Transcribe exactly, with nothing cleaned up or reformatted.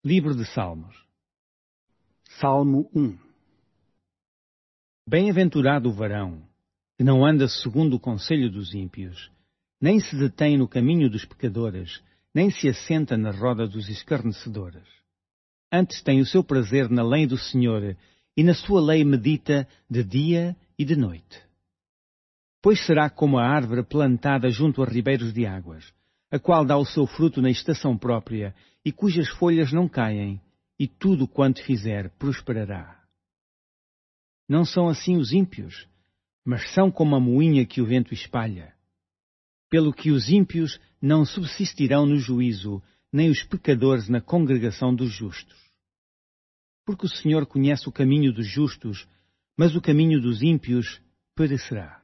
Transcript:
Livro de Salmos. Salmo um. Bem-aventurado o varão, que não anda segundo o conselho dos ímpios, nem se detém no caminho dos pecadores, nem se assenta na roda dos escarnecedores. Antes tem o seu prazer na lei do Senhor, e na sua lei medita de dia e de noite. Pois será como a árvore plantada junto a ribeiros de águas, a qual dá o seu fruto na estação própria, e cujas folhas não caem, e tudo quanto fizer prosperará. Não são assim os ímpios, mas são como a moinha que o vento espalha. Pelo que os ímpios não subsistirão no juízo, nem os pecadores na congregação dos justos. Porque o Senhor conhece o caminho dos justos, mas o caminho dos ímpios perecerá.